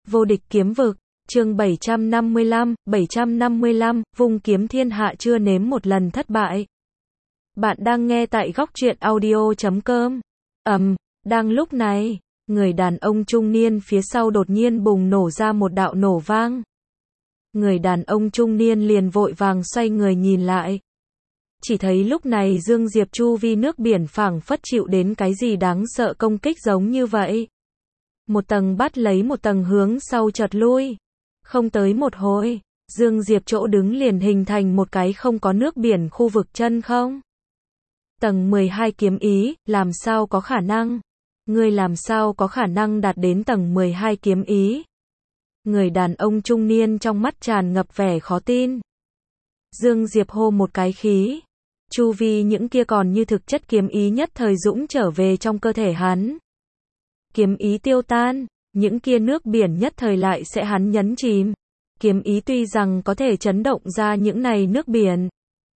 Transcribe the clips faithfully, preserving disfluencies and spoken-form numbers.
Vô địch kiếm vực, chương bảy trăm năm mươi lăm, bảy trăm năm mươi lăm, vung kiếm thiên hạ chưa nếm một lần thất bại. Bạn đang nghe tại góc truyện audio chấm com. Ầm, đang lúc này, người đàn ông trung niên phía sau đột nhiên bùng nổ ra một đạo nổ vang. Người đàn ông trung niên liền vội vàng xoay người nhìn lại. Chỉ thấy lúc này Dương Diệp chu vi nước biển phảng phất chịu đến cái gì đáng sợ công kích giống như vậy. Một tầng bắt lấy một tầng hướng sau chợt lui. Không tới một hồi, Dương Diệp chỗ đứng liền hình thành một cái không có nước biển khu vực chân không. Tầng mười hai kiếm ý, làm sao có khả năng? Ngươi làm sao có khả năng đạt đến tầng mười hai kiếm ý? Người đàn ông trung niên trong mắt tràn ngập vẻ khó tin. Dương Diệp hô một cái khí. Chu vi những kia còn như thực chất kiếm ý nhất thời dũng trở về trong cơ thể hắn. Kiếm ý tiêu tan, những kia nước biển nhất thời lại sẽ hắn nhấn chìm. Kiếm ý tuy rằng có thể chấn động ra những này nước biển.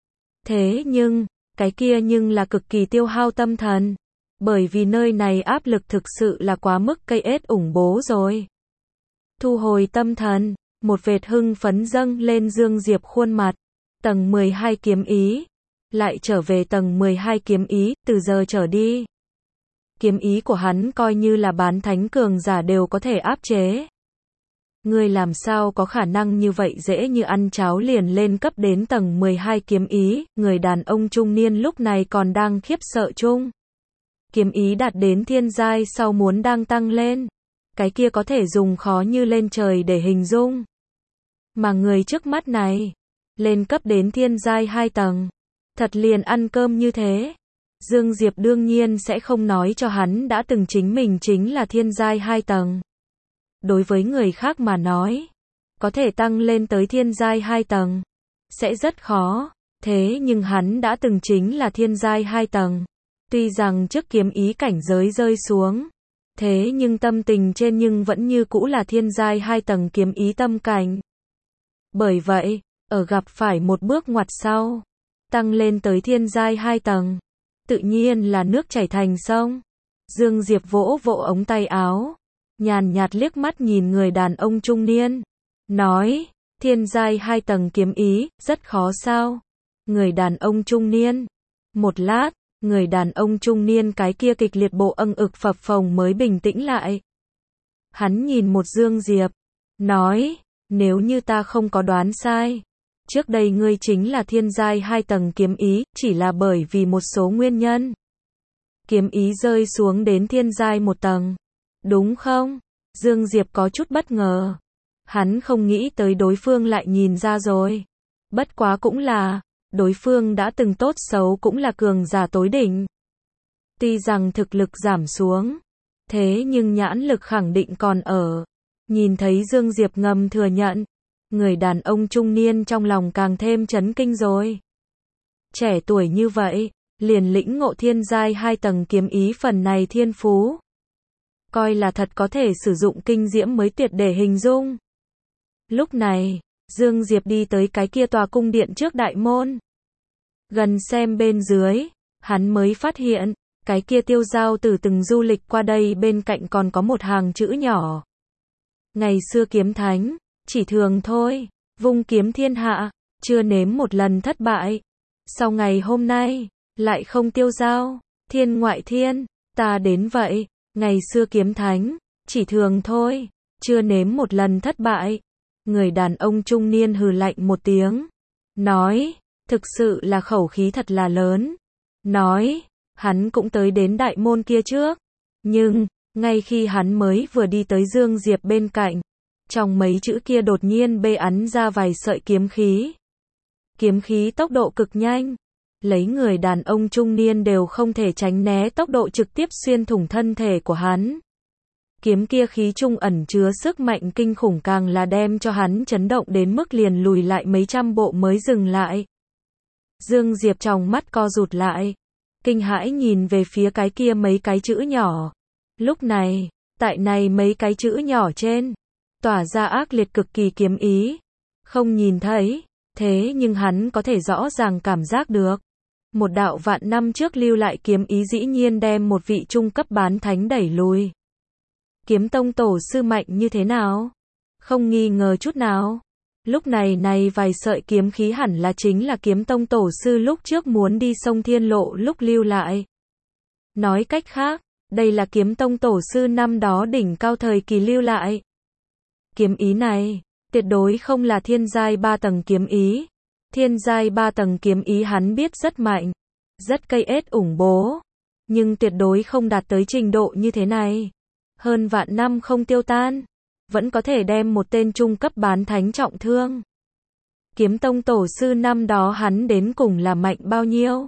Thế nhưng, cái kia nhưng là cực kỳ tiêu hao tâm thần. Bởi vì nơi này áp lực thực sự là quá mức cây ết ủng bố rồi. Thu hồi tâm thần, một vệt hưng phấn dâng lên Dương Diệp khuôn mặt. Tầng mười hai kiếm ý. Lại trở về tầng mười hai kiếm ý, từ giờ trở đi. Kiếm ý của hắn coi như là bán thánh cường giả đều có thể áp chế. Ngươi làm sao có khả năng như vậy dễ như ăn cháo liền lên cấp đến tầng mười hai kiếm ý, người đàn ông trung niên lúc này còn đang khiếp sợ chung. Kiếm ý đạt đến thiên giai sau muốn đang tăng lên. Cái kia có thể dùng khó như lên trời để hình dung. Mà người trước mắt này, lên cấp đến thiên giai hai tầng. Thật liền ăn cơm như thế. Dương Diệp đương nhiên sẽ không nói cho hắn đã từng chính mình chính là thiên giai hai tầng. Đối với người khác mà nói, có thể tăng lên tới thiên giai hai tầng, sẽ rất khó. Thế nhưng hắn đã từng chính là thiên giai hai tầng. Tuy rằng trước kiếm ý cảnh giới rơi xuống, thế nhưng tâm tình trên nhưng vẫn như cũ là thiên giai hai tầng kiếm ý tâm cảnh. Bởi vậy, ở gặp phải một bước ngoặt sau, tăng lên tới thiên giai hai tầng, tự nhiên là nước chảy thành sông. Dương Diệp vỗ vỗ ống tay áo, nhàn nhạt liếc mắt nhìn người đàn ông trung niên, nói, thiên giai hai tầng kiếm ý, rất khó sao? Người đàn ông trung niên, một lát, người đàn ông trung niên cái kia kịch liệt bộ âng ực phập phồng mới bình tĩnh lại. Hắn nhìn một Dương Diệp, nói, nếu như ta không có đoán sai, trước đây ngươi chính là thiên giai hai tầng kiếm ý, chỉ là bởi vì một số nguyên nhân. Kiếm ý rơi xuống đến thiên giai một tầng. Đúng không? Dương Diệp có chút bất ngờ. Hắn không nghĩ tới đối phương lại nhìn ra rồi. Bất quá cũng là, đối phương đã từng tốt xấu cũng là cường giả tối đỉnh. Tuy rằng thực lực giảm xuống, thế nhưng nhãn lực khẳng định còn ở. Nhìn thấy Dương Diệp ngầm thừa nhận, người đàn ông trung niên trong lòng càng thêm chấn kinh rồi. Trẻ tuổi như vậy, liền lĩnh ngộ thiên giai hai tầng kiếm ý phần này thiên phú. Coi là thật có thể sử dụng kinh diễm mới tuyệt để hình dung. Lúc này, Dương Diệp đi tới cái kia tòa cung điện trước đại môn. Gần xem bên dưới, hắn mới phát hiện, cái kia tiêu giao tử từng du lịch qua đây bên cạnh còn có một hàng chữ nhỏ. Ngày xưa kiếm thánh, chỉ thường thôi, vung kiếm thiên hạ, chưa nếm một lần thất bại. Sau ngày hôm nay, lại không tiêu giao, thiên ngoại thiên, ta đến vậy, ngày xưa kiếm thánh, chỉ thường thôi, chưa nếm một lần thất bại. Người đàn ông trung niên hừ lạnh một tiếng, nói, thực sự là khẩu khí thật là lớn. Nói, hắn cũng tới đến đại môn kia trước, nhưng, ngay khi hắn mới vừa đi tới Dương Diệp bên cạnh, trong mấy chữ kia đột nhiên bê ắn ra vài sợi kiếm khí. Kiếm khí tốc độ cực nhanh, lấy người đàn ông trung niên đều không thể tránh né tốc độ trực tiếp xuyên thủng thân thể của hắn. Kiếm kia khí trung ẩn chứa sức mạnh kinh khủng càng là đem cho hắn chấn động đến mức liền lùi lại mấy trăm bộ mới dừng lại. Dương Diệp trong mắt co rụt lại, kinh hãi nhìn về phía cái kia mấy cái chữ nhỏ. Lúc này, tại này mấy cái chữ nhỏ trên, tỏa ra ác liệt cực kỳ kiếm ý. Không nhìn thấy, thế nhưng hắn có thể rõ ràng cảm giác được. Một đạo vạn năm trước lưu lại kiếm ý dĩ nhiên đem một vị trung cấp bán thánh đẩy lùi. Kiếm tông tổ sư mạnh như thế nào? Không nghi ngờ chút nào. Lúc này này vài sợi kiếm khí hẳn là chính là kiếm tông tổ sư lúc trước muốn đi sông Thiên Lộ lúc lưu lại. Nói cách khác, đây là kiếm tông tổ sư năm đó đỉnh cao thời kỳ lưu lại. Kiếm ý này, tuyệt đối không là thiên giai ba tầng kiếm ý. Thiên giai ba tầng kiếm ý hắn biết rất mạnh, rất cây ết ủng bố, nhưng tuyệt đối không đạt tới trình độ như thế này. Hơn vạn năm không tiêu tan, vẫn có thể đem một tên trung cấp bán thánh trọng thương. Kiếm tông tổ sư năm đó hắn đến cùng là mạnh bao nhiêu?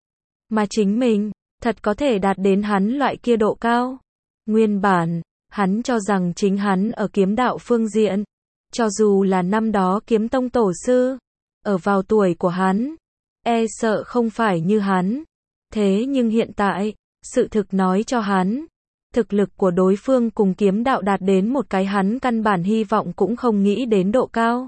Mà chính mình, thật có thể đạt đến hắn loại kia độ cao. Nguyên bản, hắn cho rằng chính hắn ở kiếm đạo phương diện, cho dù là năm đó kiếm tông tổ sư, ở vào tuổi của hắn, e sợ không phải như hắn. Thế nhưng hiện tại, sự thực nói cho hắn, thực lực của đối phương cùng kiếm đạo đạt đến một cái hắn căn bản hy vọng cũng không nghĩ đến độ cao.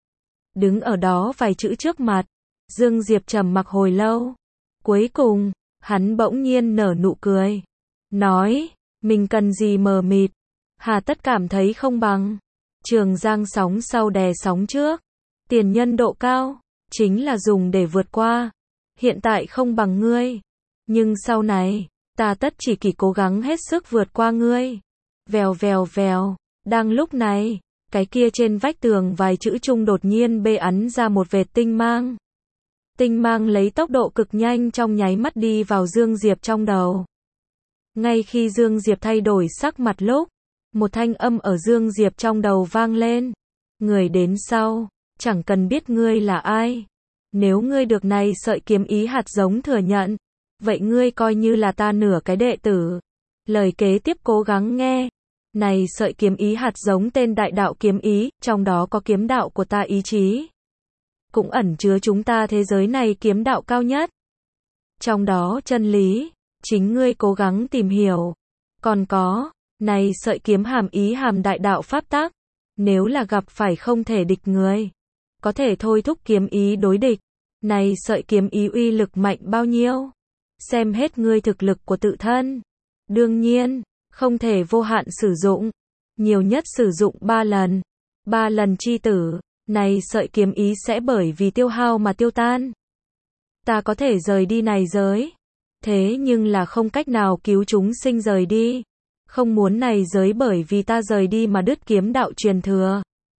Đứng ở đó vài chữ trước mặt, Dương Diệp trầm mặc hồi lâu. Cuối cùng, hắn bỗng nhiên nở nụ cười. Nói, mình cần gì mờ mịt, hà tất cảm thấy không bằng. Trường giang sóng sau đè sóng trước. Tiền nhân độ cao, chính là dùng để vượt qua. Hiện tại không bằng ngươi, nhưng sau này, ta tất chỉ kỳ cố gắng hết sức vượt qua ngươi. Vèo vèo vèo, đang lúc này, cái kia trên vách tường vài chữ chung đột nhiên bê ắn ra một vệt tinh mang. Tinh mang lấy tốc độ cực nhanh trong nháy mắt đi vào Dương Diệp trong đầu. Ngay khi Dương Diệp thay đổi sắc mặt lúc, một thanh âm ở Dương Diệp trong đầu vang lên. Người đến sau, chẳng cần biết ngươi là ai. Nếu ngươi được này sợi kiếm ý hạt giống thừa nhận, vậy ngươi coi như là ta nửa cái đệ tử. Lời kế tiếp cố gắng nghe. Này sợi kiếm ý hạt giống tên đại đạo kiếm ý, trong đó có kiếm đạo của ta ý chí. Cũng ẩn chứa chúng ta thế giới này kiếm đạo cao nhất. Trong đó chân lý, chính ngươi cố gắng tìm hiểu. Còn có, này sợi kiếm hàm ý hàm đại đạo pháp tắc. Nếu là gặp phải không thể địch người, có thể thôi thúc kiếm ý đối địch. Này sợi kiếm ý uy lực mạnh bao nhiêu? Xem hết ngươi thực lực của tự thân. Đương nhiên, không thể vô hạn sử dụng. Nhiều nhất sử dụng ba lần. Ba lần chi tử, này sợi kiếm ý sẽ bởi vì tiêu hao mà tiêu tan. Ta có thể rời đi này giới. Thế nhưng là không cách nào cứu chúng sinh rời đi. Không muốn này giới bởi vì ta rời đi mà đứt kiếm đạo truyền thừa.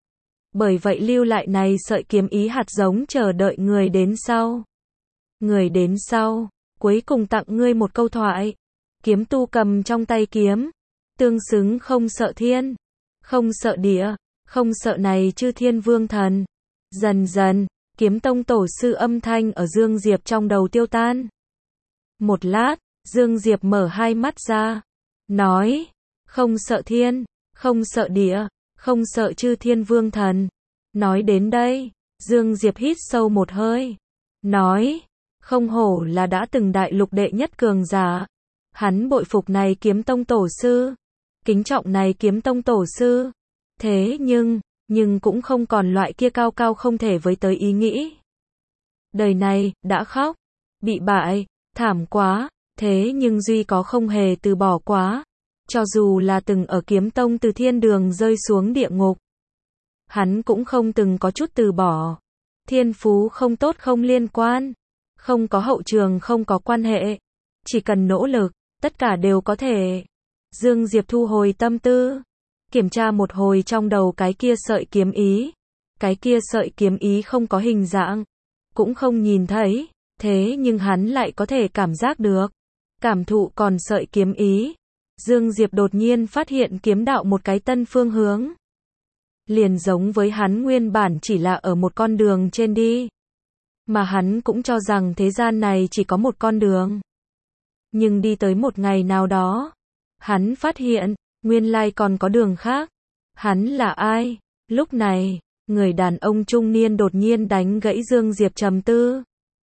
Bởi vậy lưu lại này sợi kiếm ý hạt giống chờ đợi người đến sau. Người đến sau, cuối cùng tặng ngươi một câu thoại. Kiếm tu cầm trong tay kiếm, tương xứng không sợ thiên, không sợ địa, không sợ này chư thiên vương thần. Dần dần, kiếm tông tổ sư âm thanh ở Dương Diệp trong đầu tiêu tan. Một lát, Dương Diệp mở hai mắt ra, nói, không sợ thiên, không sợ địa, không sợ chư thiên vương thần. Nói đến đây, Dương Diệp hít sâu một hơi, nói, không hổ là đã từng đại lục đệ nhất cường giả. Hắn bội phục này kiếm tông tổ sư, kính trọng này kiếm tông tổ sư. Thế nhưng, nhưng cũng không còn loại kia cao cao không thể với tới ý nghĩ. Đời này, đã khóc, bị bại, thảm quá, thế nhưng duy có không hề từ bỏ quá. Cho dù là từng ở kiếm tông từ thiên đường rơi xuống địa ngục, hắn cũng không từng có chút từ bỏ. Thiên phú không tốt không liên quan, không có hậu trường không có quan hệ, chỉ cần nỗ lực, tất cả đều có thể. Dương Diệp thu hồi tâm tư, kiểm tra một hồi trong đầu cái kia sợi kiếm ý. Cái kia sợi kiếm ý không có hình dạng, cũng không nhìn thấy, thế nhưng hắn lại có thể cảm giác được. Cảm thụ còn sợi kiếm ý. Dương Diệp đột nhiên phát hiện kiếm đạo một cái tân phương hướng. Liền giống với hắn nguyên bản chỉ là ở một con đường trên đi. Mà hắn cũng cho rằng thế gian này chỉ có một con đường. Nhưng đi tới một ngày nào đó, hắn phát hiện, nguyên lai còn có đường khác. Hắn là ai? Lúc này, người đàn ông trung niên đột nhiên đánh gãy Dương Diệp trầm tư.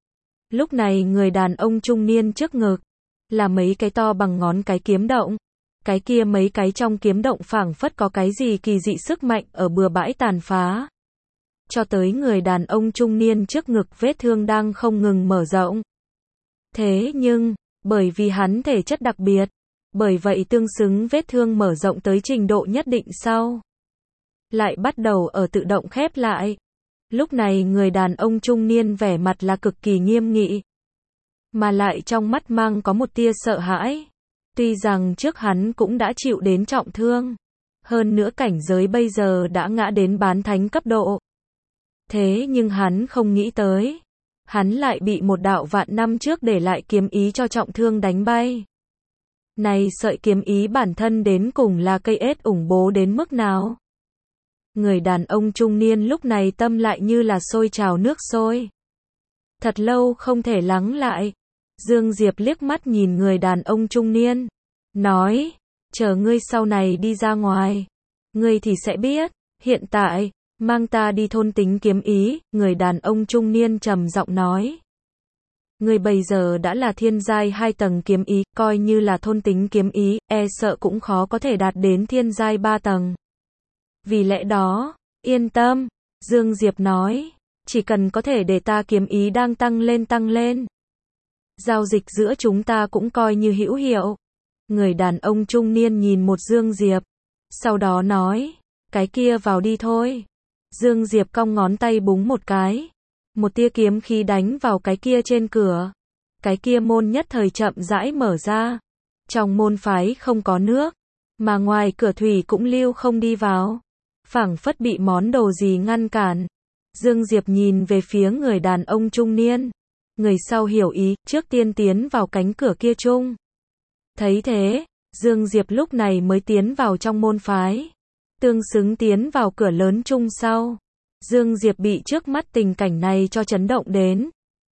Lúc này người đàn ông trung niên trước ngực, là mấy cái to bằng ngón cái kiếm động. Cái kia mấy cái trong kiếm động phảng phất có cái gì kỳ dị sức mạnh ở bừa bãi tàn phá. Cho tới người đàn ông trung niên trước ngực vết thương đang không ngừng mở rộng. Thế nhưng, bởi vì hắn thể chất đặc biệt, bởi vậy tương xứng vết thương mở rộng tới trình độ nhất định sau. lại bắt đầu ở tự động khép lại. Lúc này người đàn ông trung niên vẻ mặt là cực kỳ nghiêm nghị, mà lại trong mắt mang có một tia sợ hãi. Tuy rằng trước hắn cũng đã chịu đến trọng thương, hơn nữa cảnh giới bây giờ đã ngã đến bán thánh cấp độ. Thế nhưng hắn không nghĩ tới, hắn lại bị một đạo vạn năm trước để lại kiếm ý cho trọng thương đánh bay. Này sợi kiếm ý bản thân đến cùng là cây ết ủng bố đến mức nào? Người đàn ông trung niên lúc này tâm lại như là sôi trào nước sôi. Thật lâu không thể lắng lại. Dương Diệp liếc mắt nhìn người đàn ông trung niên, nói, chờ ngươi sau này đi ra ngoài, ngươi thì sẽ biết, hiện tại, mang ta đi thôn tính kiếm ý, người đàn ông trung niên trầm giọng nói. Ngươi bây giờ đã là thiên giai hai tầng kiếm ý, coi như là thôn tính kiếm ý, e sợ cũng khó có thể đạt đến thiên giai ba tầng. Vì lẽ đó, yên tâm, Dương Diệp nói, chỉ cần có thể để ta kiếm ý đang tăng lên tăng lên. Giao dịch giữa chúng ta cũng coi như hữu hiệu. Người đàn ông trung niên nhìn một Dương Diệp, sau đó nói, cái kia vào đi thôi. Dương Diệp cong ngón tay búng một cái, một tia kiếm khí đánh vào cái kia trên cửa. Cái kia môn nhất thời chậm rãi mở ra. Trong môn phái không có nước, mà ngoài cửa thủy cũng lưu không đi vào. Phảng phất bị món đồ gì ngăn cản. Dương Diệp nhìn về phía người đàn ông trung niên. Người sau hiểu ý, trước tiên tiến vào cánh cửa kia chung. Thấy thế, Dương Diệp lúc này mới tiến vào trong môn phái. Tương xứng tiến vào cửa lớn chung sau. Dương Diệp bị trước mắt tình cảnh này cho chấn động đến.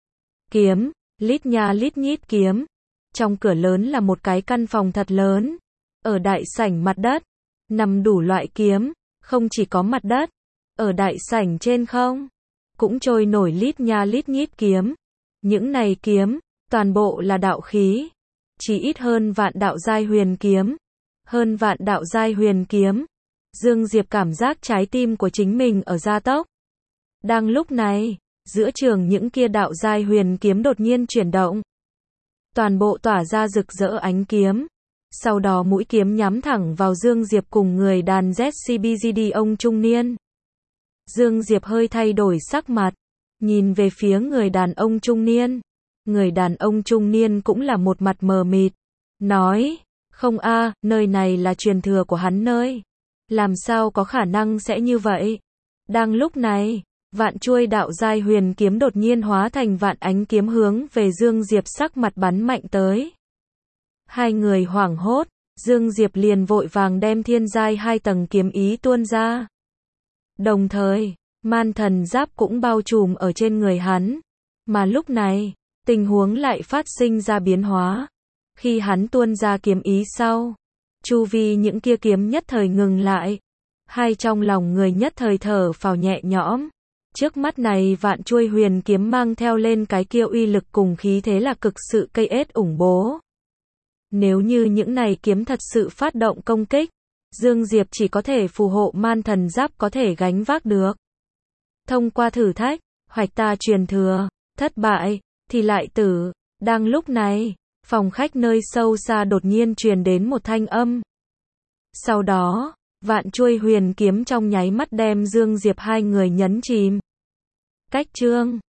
Kiếm, lít nha lít nhít kiếm. Trong cửa lớn là một cái căn phòng thật lớn. Ở đại sảnh mặt đất, nằm đủ loại kiếm, không chỉ có mặt đất. Ở đại sảnh trên không, cũng trôi nổi lít nha lít nhít kiếm. Những này kiếm, toàn bộ là đạo khí. Chỉ ít hơn vạn đạo giai huyền kiếm. Hơn vạn đạo giai huyền kiếm. Dương Diệp cảm giác trái tim của chính mình ở gia tốc. Đang lúc này, giữa trường những kia đạo giai huyền kiếm đột nhiên chuyển động. Toàn bộ tỏa ra rực rỡ ánh kiếm. Sau đó mũi kiếm nhắm thẳng vào Dương Diệp cùng người đàn Z C B G D ông trung niên. Dương Diệp hơi thay đổi sắc mặt, nhìn về phía người đàn ông trung niên. Người đàn ông trung niên cũng là một mặt mờ mịt, nói, không a, nơi này là truyền thừa của hắn nơi. Làm sao có khả năng sẽ như vậy? Đang lúc này, vạn chuôi đạo giai huyền kiếm đột nhiên hóa thành vạn ánh kiếm hướng về Dương Diệp sắc mặt bắn mạnh tới. Hai người hoảng hốt, Dương Diệp liền vội vàng đem thiên giai hai tầng kiếm ý tuôn ra. Đồng thời, man thần giáp cũng bao trùm ở trên người hắn. Mà lúc này, tình huống lại phát sinh ra biến hóa. Khi hắn tuôn ra kiếm ý sau, chu vi những kia kiếm nhất thời ngừng lại. Hai trong lòng người nhất thời thở phào nhẹ nhõm. Trước mắt này vạn chuôi huyền kiếm mang theo lên cái kia uy lực cùng khí thế là cực sự cây ết ủng bố. Nếu như những này kiếm thật sự phát động công kích, Dương Diệp chỉ có thể phù hộ man thần giáp có thể gánh vác được. Thông qua thử thách, hoạch ta truyền thừa, thất bại, thì lại tử. Đang lúc này, phòng khách nơi sâu xa đột nhiên truyền đến một thanh âm. Sau đó, vạn chuôi huyền kiếm trong nháy mắt đem Dương Diệp hai người nhấn chìm. Cách chương